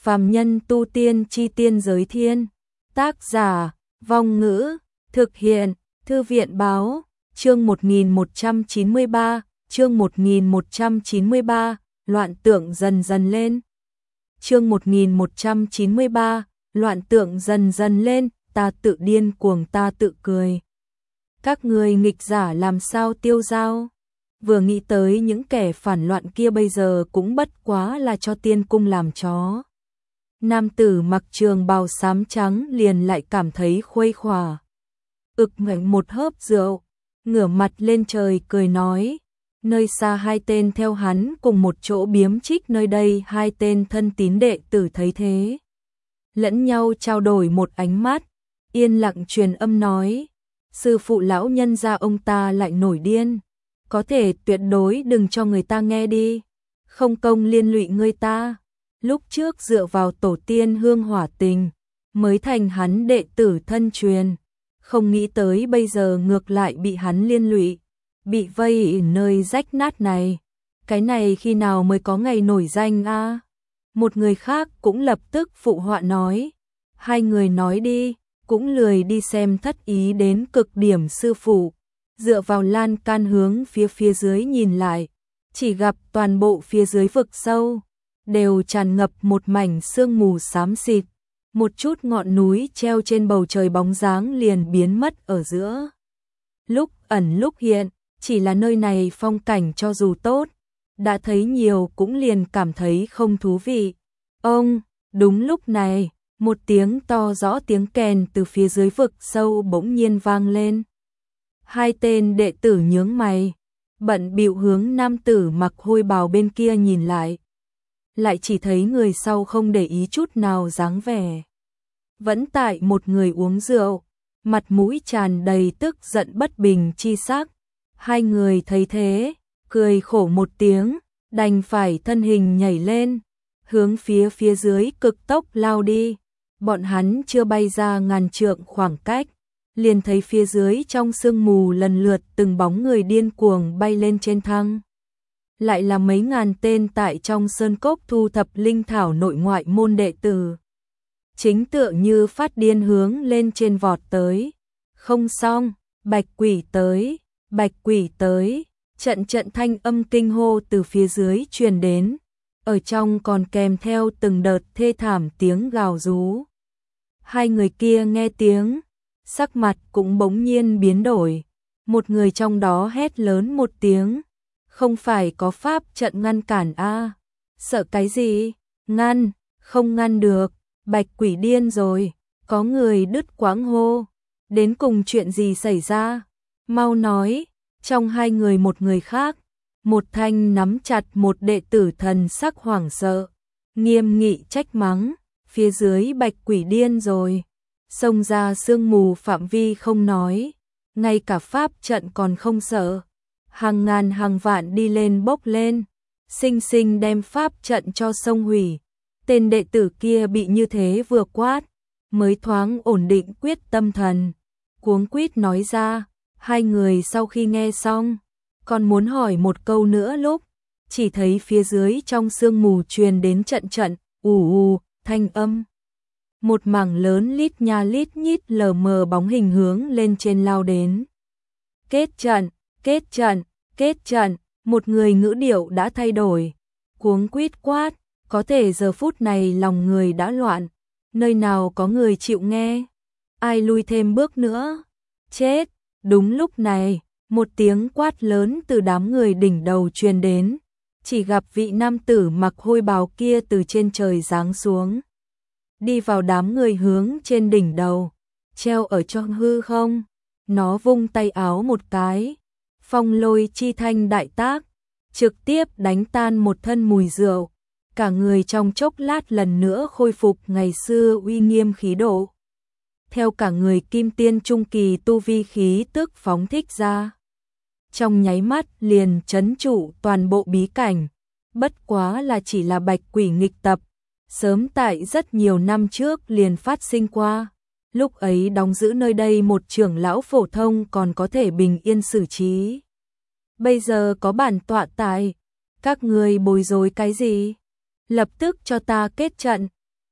Phàm nhân tu tiên chi tiên giới thiên. Tác giả, Vong Ngữ, thực hiện, Thư viện báo, chương 1193, chương 1193, loạn tượng dần dần lên. Chương 1193, loạn tượng dần dần lên, ta tự điên cuồng ta tự cười. Các người nghịch giả làm sao tiêu dao? Vừa nghĩ tới những kẻ phản loạn kia bây giờ cũng bất quá là cho tiên cung làm chó. Nam tử mặc trường bào xám trắng liền lại cảm thấy khuây khỏa. Ngạnh một hớp rượu, ngửa mặt lên trời cười nói. Nơi xa hai tên theo hắn cùng một chỗ biếm trích, nơi đây hai tên thân tín đệ tử thấy thế. Lẫn nhau trao đổi một ánh mắt, yên lặng truyền âm nói. Sư phụ lão nhân gia ông ta lại nổi điên. Có thể tuyệt đối đừng cho người ta nghe đi. Không công liên lụy người ta. Lúc trước dựa vào tổ tiên hương hỏa tình, mới thành hắn đệ tử thân truyền. Không nghĩ tới bây giờ ngược lại bị hắn liên lụy, bị vây ở nơi rách nát này. Cái này khi nào mới có ngày nổi danh a? Một người khác cũng lập tức phụ họa nói. Hai người nói đi, cũng lười đi xem thất ý đến cực điểm sư phụ. Dựa vào lan can hướng phía dưới nhìn lại, chỉ gặp toàn bộ phía dưới vực sâu đều tràn ngập một mảnh sương mù xám xịt, một chút ngọn núi treo trên bầu trời bóng dáng liền biến mất ở giữa. Lúc ẩn lúc hiện, chỉ là nơi này phong cảnh cho dù tốt, đã thấy nhiều cũng liền cảm thấy không thú vị. Đúng lúc này, một tiếng to rõ tiếng kèn từ phía dưới vực sâu bỗng nhiên vang lên. Hai tên đệ tử nhướng mày, bận bịu hướng nam tử mặc hôi bào bên kia nhìn lại. Lại chỉ thấy người sau không để ý chút nào dáng vẻ. Vẫn tại một người uống rượu, mặt mũi tràn đầy tức giận bất bình chi sắc. Hai người thấy thế, cười khổ một tiếng, đành phải thân hình nhảy lên, hướng phía dưới cực tốc lao đi. Bọn hắn chưa bay ra ngàn trượng khoảng cách, liền thấy phía dưới trong sương mù lần lượt từng bóng người điên cuồng bay lên trên thăng. Lại là mấy ngàn tên tại trong sơn cốc thu thập linh thảo nội ngoại môn đệ tử. Chính tựa như phát điên hướng lên trên vọt tới. Không xong, bạch quỷ tới, trận thanh âm kinh hô từ phía dưới truyền đến. Ở trong còn kèm theo từng đợt thê thảm tiếng gào rú. Hai người kia nghe tiếng, sắc mặt cũng bỗng nhiên biến đổi. Một người trong đó hét lớn một tiếng. Không phải có pháp trận ngăn cản a? Sợ cái gì? Không ngăn được, bạch quỷ điên rồi. Có người đứt quãng hô. Đến cùng chuyện gì xảy ra? Mau nói. Trong hai người một người khác, một thanh nắm chặt một đệ tử thần sắc hoảng sợ, nghiêm nghị trách mắng. Phía dưới bạch quỷ điên rồi. Xông ra sương mù phạm vi không nói, ngay cả pháp trận còn không sợ. Hàng ngàn hàng vạn đi lên bốc lên, sinh sinh đem pháp trận cho xông hủy. Tên đệ tử kia bị như thế vừa quát, mới thoáng ổn định quyết tâm thần, cuống quýt nói ra. Hai người sau khi nghe xong, còn muốn hỏi một câu nữa lúc, chỉ thấy phía dưới trong sương mù truyền đến trận ù thanh âm. Một mảng lớn lít nha lít nhít lờ mờ bóng hình hướng lên trên lao đến. Kết trận, một người ngữ điệu đã thay đổi, cuống quýt quát, có thể giờ phút này lòng người đã loạn, nơi nào có người chịu nghe, ai lui thêm bước nữa, chết. Đúng lúc này, một tiếng quát lớn từ đám người đỉnh đầu truyền đến, chỉ gặp vị nam tử mặc hôi bào kia từ trên trời giáng xuống, đi vào đám người hướng trên đỉnh đầu, treo ở trong hư không. Nó vung tay áo một cái, phong lôi chi thanh đại tác, trực tiếp đánh tan một thân mùi rượu, cả người trong chốc lát lần nữa khôi phục ngày xưa uy nghiêm khí độ. Theo cả người kim tiên trung kỳ tu vi khí tức phóng thích ra, trong nháy mắt liền trấn trụ toàn bộ bí cảnh. Bất quá là chỉ là bạch quỷ nghịch tập, sớm tại rất nhiều năm trước liền phát sinh qua. Lúc ấy đóng giữ nơi đây một trưởng lão phổ thông còn có thể bình yên xử trí. Bây giờ có bản tọa tại, các người bối rối cái gì? Lập tức cho ta kết trận,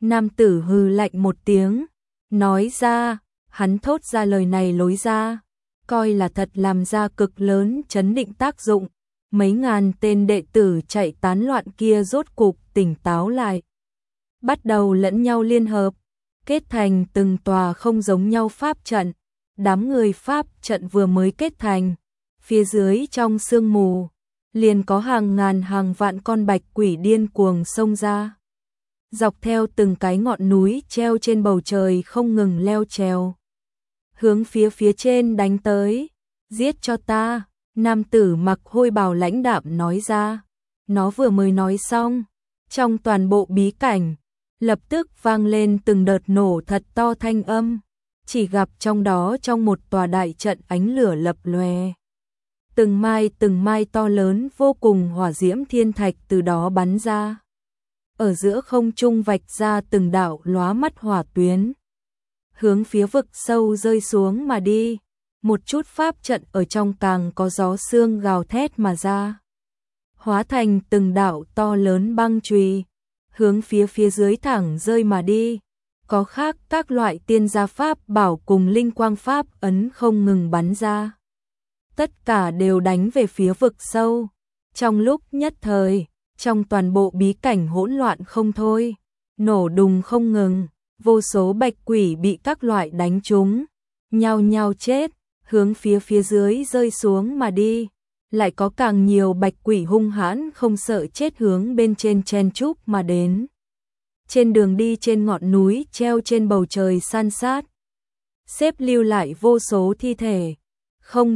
Nam tử hừ lạnh một tiếng, nói ra, hắn thốt ra lời này lối ra, coi là thật làm ra cực lớn chấn định tác dụng. Mấy ngàn tên đệ tử chạy tán loạn kia rốt cục tỉnh táo lại, bắt đầu lẫn nhau liên hợp, kết thành từng tòa không giống nhau pháp trận. Đám người pháp trận vừa mới kết thành, phía dưới trong sương mù, liền có hàng ngàn hàng vạn con bạch quỷ điên cuồng xông ra. Dọc theo từng cái ngọn núi treo trên bầu trời không ngừng leo trèo, hướng phía trên đánh tới. Giết cho ta, nam tử mặc hôi bào lãnh đạm nói ra. Nó vừa mới nói xong, trong toàn bộ bí cảnh, lập tức vang lên từng đợt nổ thật to thanh âm. Chỉ gặp trong đó trong một tòa đại trận ánh lửa lập lòe. Từng mai to lớn vô cùng hỏa diễm thiên thạch từ đó bắn ra. Ở giữa không trung vạch ra từng đạo lóa mắt hỏa tuyến, hướng phía vực sâu rơi xuống mà đi. Một chút pháp trận ở trong càng có gió sương gào thét mà ra, hóa thành từng đạo to lớn băng chùy, hướng phía dưới thẳng rơi mà đi. Có khác các loại tiên gia pháp bảo cùng linh quang pháp ấn không ngừng bắn ra, tất cả đều đánh về phía vực sâu. Trong lúc nhất thời, trong toàn bộ bí cảnh hỗn loạn không thôi, nổ đùng không ngừng, vô số bạch quỷ bị các loại đánh trúng, nhao nhao chết, hướng phía dưới rơi xuống mà đi. Lại có càng nhiều bạch quỷ hung hãn không sợ chết hướng bên trên chen chúc mà đến. Trên đường đi trên ngọn núi treo trên bầu trời san sát, xếp lưu lại vô số thi thể. Không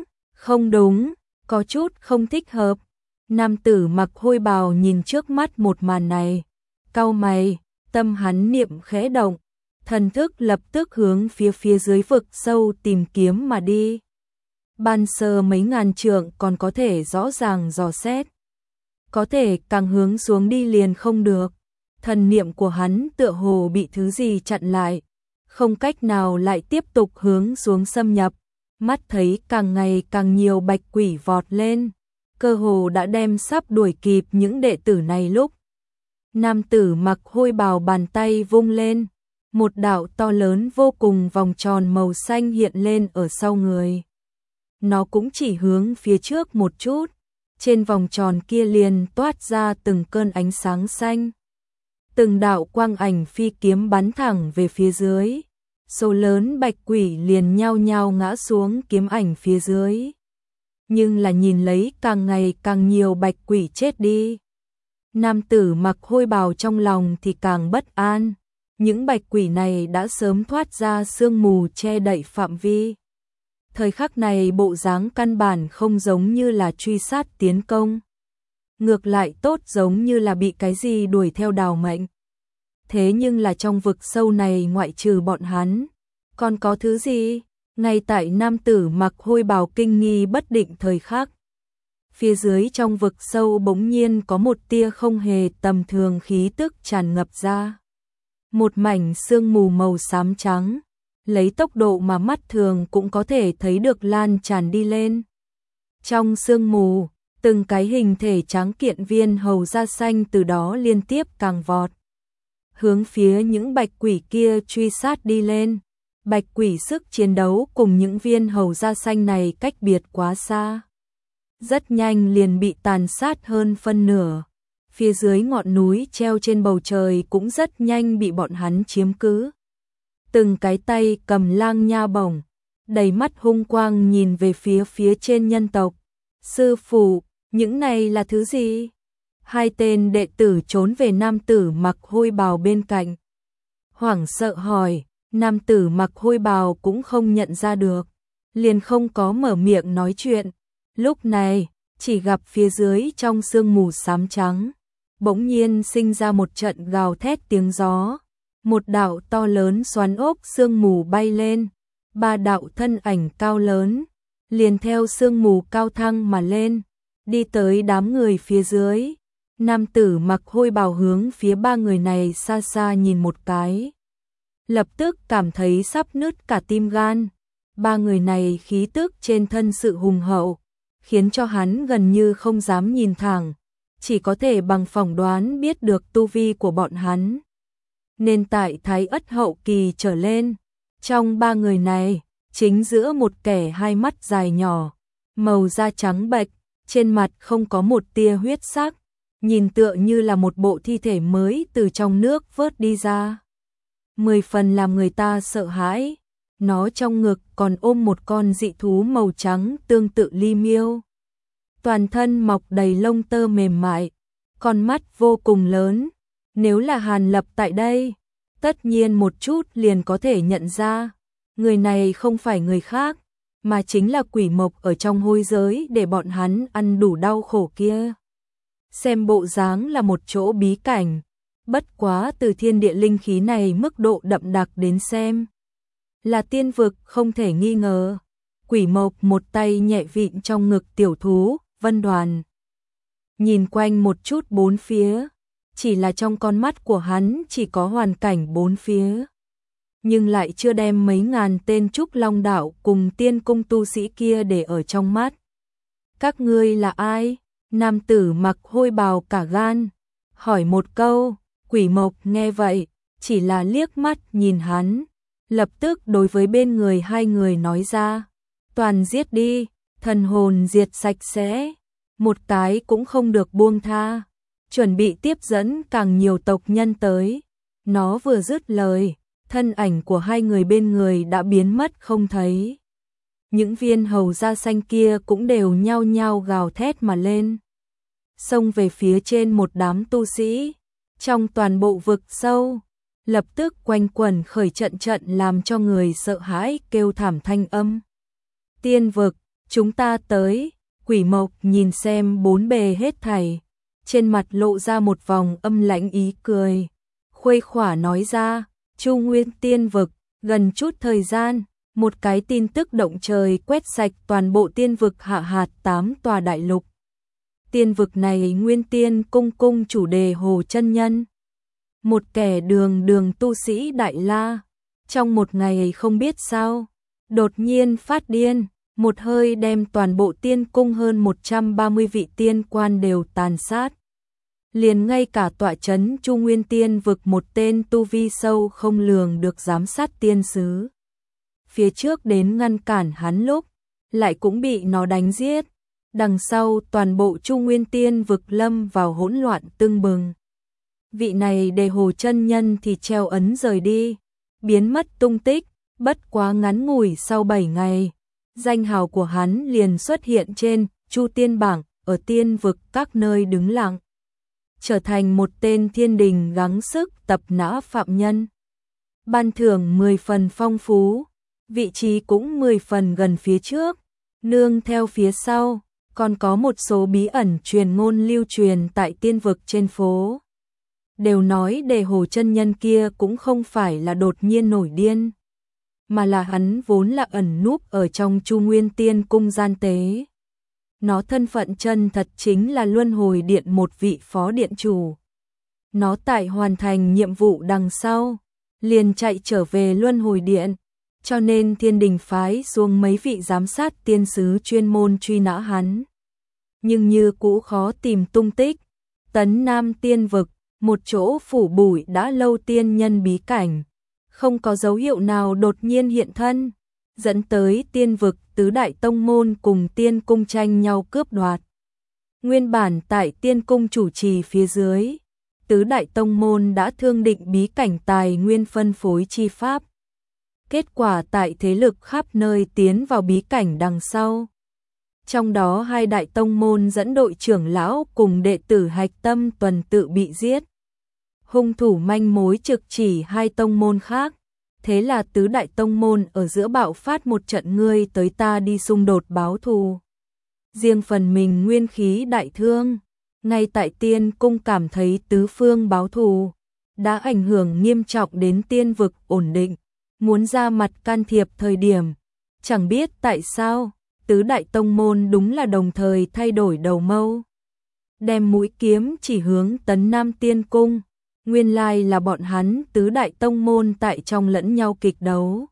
đúng, có chút không thích hợp. Nam tử mặc hôi bào nhìn trước mắt một màn này, cau mày, tâm hắn niệm khẽ động, thần thức lập tức hướng phía dưới vực sâu tìm kiếm mà đi. Ban sơ mấy ngàn trượng còn có thể rõ ràng dò xét, có thể càng hướng xuống đi liền không được. Thần niệm của hắn tựa hồ bị thứ gì chặn lại, không cách nào lại tiếp tục hướng xuống xâm nhập. Mắt thấy càng ngày càng nhiều bạch quỷ vọt lên, cơ hồ đã đem sắp đuổi kịp những đệ tử này lúc. Nam tử mặc hôi bào bàn tay vung lên, một đạo to lớn vô cùng vòng tròn màu xanh hiện lên ở sau người. Nó cũng chỉ hướng phía trước một chút, trên vòng tròn kia liền toát ra từng cơn ánh sáng xanh. Từng đạo quang ảnh phi kiếm bắn thẳng về phía dưới. Số lớn bạch quỷ liền nhao nhao ngã xuống kiếm ảnh phía dưới. Nhưng là nhìn lấy càng ngày càng nhiều bạch quỷ chết đi, nam tử mặc hôi bào trong lòng thì càng bất an. Những bạch quỷ này đã sớm thoát ra sương mù che đậy phạm vi. Thời khắc này bộ dáng căn bản không giống như là truy sát tiến công, ngược lại tốt giống như là bị cái gì đuổi theo đào mệnh. Thế nhưng là trong vực sâu này ngoại trừ bọn hắn, còn có thứ gì? Ngay tại nam tử mặc hôi bào kinh nghi bất định thời khắc, phía dưới trong vực sâu bỗng nhiên có một tia không hề tầm thường khí tức tràn ngập ra. Một mảnh sương mù màu xám trắng, lấy tốc độ mà mắt thường cũng có thể thấy được lan tràn đi lên. Trong sương mù, từng cái hình thể trắng kiện viên hầu da xanh từ đó liên tiếp càng vọt, hướng phía những bạch quỷ kia truy sát đi lên. Bạch quỷ sức chiến đấu cùng những viên hầu da xanh này cách biệt quá xa, rất nhanh liền bị tàn sát hơn phân nửa. Phía dưới ngọn núi treo trên bầu trời cũng rất nhanh bị bọn hắn chiếm cứ. Từng cái tay cầm lang nha bổng, đầy mắt hung quang nhìn về phía trên nhân tộc. Sư phụ, những này là thứ gì? Hai tên đệ tử trốn về nam tử mặc hôi bào bên cạnh, hoảng sợ hỏi. Nam tử mặc hôi bào cũng không nhận ra được, liền không có mở miệng nói chuyện. Lúc này, chỉ gặp phía dưới trong sương mù xám trắng, bỗng nhiên sinh ra một trận gào thét tiếng gió. Một đạo to lớn xoắn ốc sương mù bay lên, ba đạo thân ảnh cao lớn, liền theo sương mù cao thăng mà lên, đi tới đám người phía dưới. Nam tử mặc hôi bào hướng phía ba người này xa xa nhìn một cái, lập tức cảm thấy sắp nứt cả tim gan. Ba người này khí tức trên thân sự hùng hậu, khiến cho hắn gần như không dám nhìn thẳng, chỉ có thể bằng phỏng đoán biết được tu vi của bọn hắn. nên tại Thái Ất hậu kỳ trở lên. Trong ba người này, chính giữa một kẻ hai mắt dài nhỏ, màu da trắng bệch, trên mặt không có một tia huyết sắc, nhìn tựa như là một bộ thi thể mới từ trong nước vớt đi ra. 10 phần làm người ta sợ hãi, nó trong ngực còn ôm một con dị thú màu trắng tương tự ly miêu. Toàn thân mọc đầy lông tơ mềm mại, con mắt vô cùng lớn, nếu là Hàn Lập tại đây, tất nhiên một chút liền có thể nhận ra, người này không phải người khác, mà chính là quỷ mộc ở trong hôi giới để bọn hắn ăn đủ đau khổ kia. Xem bộ dáng là một chỗ bí cảnh, bất quá từ thiên địa linh khí này mức độ đậm đặc đến xem. Là tiên vực không thể nghi ngờ. Quỷ mộc một tay nhẹ vịn trong ngực tiểu thú, Vân Đoàn. Nhìn quanh một chút bốn phía, chỉ là trong con mắt của hắn chỉ có hoàn cảnh bốn phía. Nhưng lại chưa đem mấy ngàn tên Trúc Long Đạo cùng tiên cung tu sĩ kia để ở trong mắt. Các ngươi là ai? Nam tử mặc hôi bào cả gan, hỏi một câu. Quỷ mộc nghe vậy, chỉ là liếc mắt nhìn hắn, lập tức đối với bên người hai người nói ra, toàn giết đi, thần hồn diệt sạch sẽ, một cái cũng không được buông tha, chuẩn bị tiếp dẫn càng nhiều tộc nhân tới. Nó vừa dứt lời, thân ảnh của hai người bên người đã biến mất không thấy. Những viên hầu da xanh kia cũng đều nhao nhao gào thét mà lên, xông về phía trên một đám tu sĩ. Trong toàn bộ vực sâu, lập tức quanh quẩn khởi trận trận làm cho người sợ hãi kêu thảm thanh âm. Tiên vực, chúng ta tới. Quỷ mộc nhìn xem bốn bề hết thảy, trên mặt lộ ra một vòng âm lãnh ý cười. Khuây khỏa nói ra, Chu Nguyên tiên vực, gần chút thời gian, một cái tin tức động trời quét sạch toàn bộ tiên vực hạ hạt 8 tòa đại lục. Tiên vực này Nguyên Tiên cung cung chủ đề Hồ Chân Nhân, một kẻ đường tu sĩ đại la, trong một ngày không biết sao, đột nhiên phát điên, một hơi đem toàn bộ tiên cung hơn 130 vị tiên quan đều tàn sát. Liền ngay cả tọa trấn Chu Nguyên Tiên vực một tên tu vi sâu không lường được giám sát tiên sứ. Phía trước đến ngăn cản hắn lúc, lại cũng bị nó đánh giết. Đằng sau toàn bộ Chu Nguyên Tiên vực lâm vào hỗn loạn tưng bừng. Vị này để Hồ Chân Nhân thì treo ấn rời đi, biến mất tung tích, bất quá ngắn ngủi sau 7 ngày. Danh hào của hắn liền xuất hiện trên Chu Tiên bảng, ở tiên vực các nơi đứng lặng. Trở thành một tên thiên đình gắng sức tập nã phạm nhân. Ban thưởng 10 phần phong phú, vị trí cũng 10 phần gần phía trước, nương theo phía sau. Còn có một số bí ẩn truyền ngôn lưu truyền tại tiên vực trên phố. Đều nói để Hồ Chân Nhân kia cũng không phải là đột nhiên nổi điên, mà là hắn vốn là ẩn núp ở trong Chu Nguyên Tiên cung gian tế. Nó thân phận chân thật chính là Luân Hồi Điện một vị phó điện chủ. Nó tại hoàn thành nhiệm vụ đằng sau, liền chạy trở về Luân Hồi Điện, cho nên thiên đình phái xuống mấy vị giám sát tiên sứ chuyên môn truy nã hắn. Nhưng như cũ khó tìm tung tích. Tấn Nam tiên vực, một chỗ phủ bụi đã lâu tiên nhân bí cảnh, không có dấu hiệu nào đột nhiên hiện thân, dẫn tới tiên vực tứ đại tông môn cùng tiên cung tranh nhau cướp đoạt. Nguyên bản tại tiên cung chủ trì phía dưới, tứ đại tông môn đã thương định bí cảnh tài nguyên phân phối chi pháp. Kết quả tại thế lực khắp nơi tiến vào bí cảnh đằng sau. Trong đó hai đại tông môn dẫn đội trưởng lão cùng đệ tử hạch tâm tuần tự bị giết. Hung thủ manh mối trực chỉ hai tông môn khác. Thế là tứ đại tông môn ở giữa bạo phát một trận ngươi tới ta đi xung đột báo thù. Riêng phần mình nguyên khí đại thương. Ngay tại tiên cung cảm thấy tứ phương báo thù đã ảnh hưởng nghiêm trọng đến tiên vực ổn định. Muốn ra mặt can thiệp thời điểm. Chẳng biết tại sao, tứ đại tông môn đúng là đồng thời thay đổi đầu mâu. Đem mũi kiếm chỉ hướng Tấn Nam tiên cung. Nguyên lai là bọn hắn tứ đại tông môn tại trong lẫn nhau kịch đấu.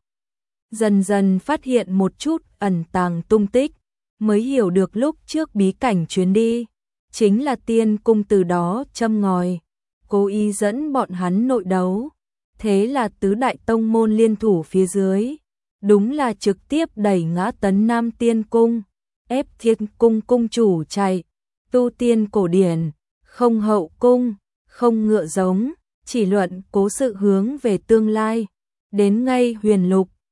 Dần dần phát hiện một chút ẩn tàng tung tích, mới hiểu được lúc trước bí cảnh chuyến đi. Chính là tiên cung từ đó châm ngòi, cố ý dẫn bọn hắn nội đấu. Thế là tứ đại tông môn liên thủ phía dưới, đúng là trực tiếp đẩy ngã Tấn Nam Tiên Cung, ép Thiên Cung cung chủ chạy, tu tiên cổ điển, không hậu cung, không ngựa giống, chỉ luận cố sự hướng về tương lai. Đến ngay Huyền Lục,